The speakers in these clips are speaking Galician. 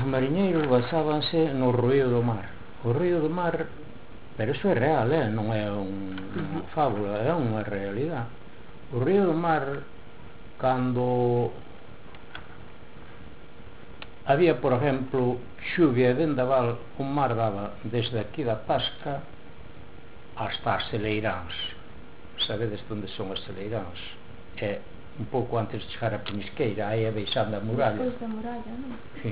mariñeiros basábanse no ruído do mar. O ruído do mar, pero iso é real, non é unha fábula, é unha realidade. O ruído do mar, cando había, por exemplo, xuvia e vendaval, o mar daba desde aquí da Tasca hasta as Celeiráns. Sabedes onde son as Celeiráns? É un pouco antes de chegar a Penisqueira, aí a baixando a muralla. Despois da muralla, non? Sí.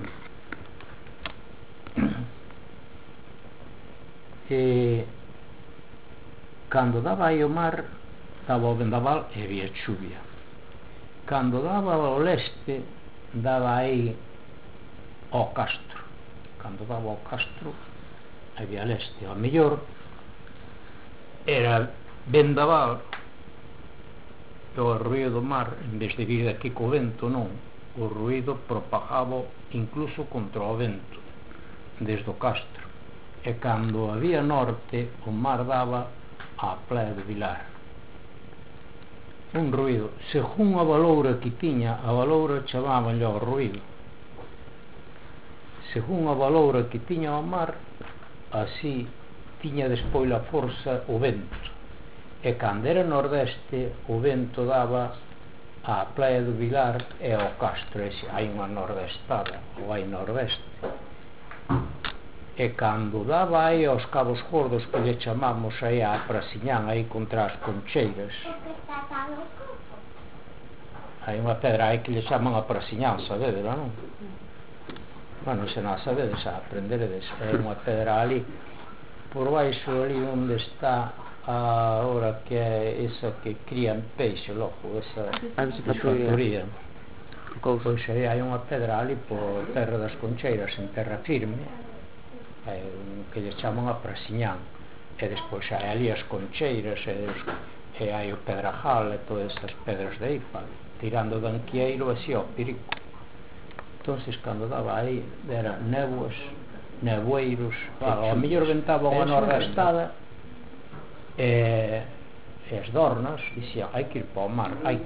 E cando daba aí o mar, daba o vendaval e había chuvia. Cando daba ao leste, daba aí ao Castro. Cando daba ao Castro, había leste. Ao mellor era vendaval e o ruído do mar, en vez de vir aquí co vento, non, o ruído propagado incluso contra o vento desde o Castro. E cando había norte, o mar daba á Praia do Vilar. Un ruído, según a valoura que tiña, a valoura chamabanlle ao ruído. Según a valoura que tiña o mar, así tiña despois a forza o vento. E cando era nordeste, o vento daba á Praia do Vilar e ao Castro. E se hai unha nordestada ou hai nordeste. E cando daba aí aos Cabos Gordos, que lle chamamos aí a Prasiñán, aí contra as Concheiras, hai unha pedra aí que lle chaman a Prasiñán, sabedes, non? Bueno, se non sabedes, a aprenderedes. É unha pedra ali por baixo, ali onde está ahora, que é esa que crían peixe, logo, esa factoría. Pois aí hai unha pedra ali por terra das Concheiras, en terra firme, que lle chaman a Prasiñán. E despois hai ali as Concheiras e hai o Pedrajal e todas esas pedras de aí, tirando de Anquieiro así ao Pirico. Entonces cando daba aí era néboas, neboeiros, ao mellor ventaba unha nordestada e as dornas dicían hai que ir para o mar, hai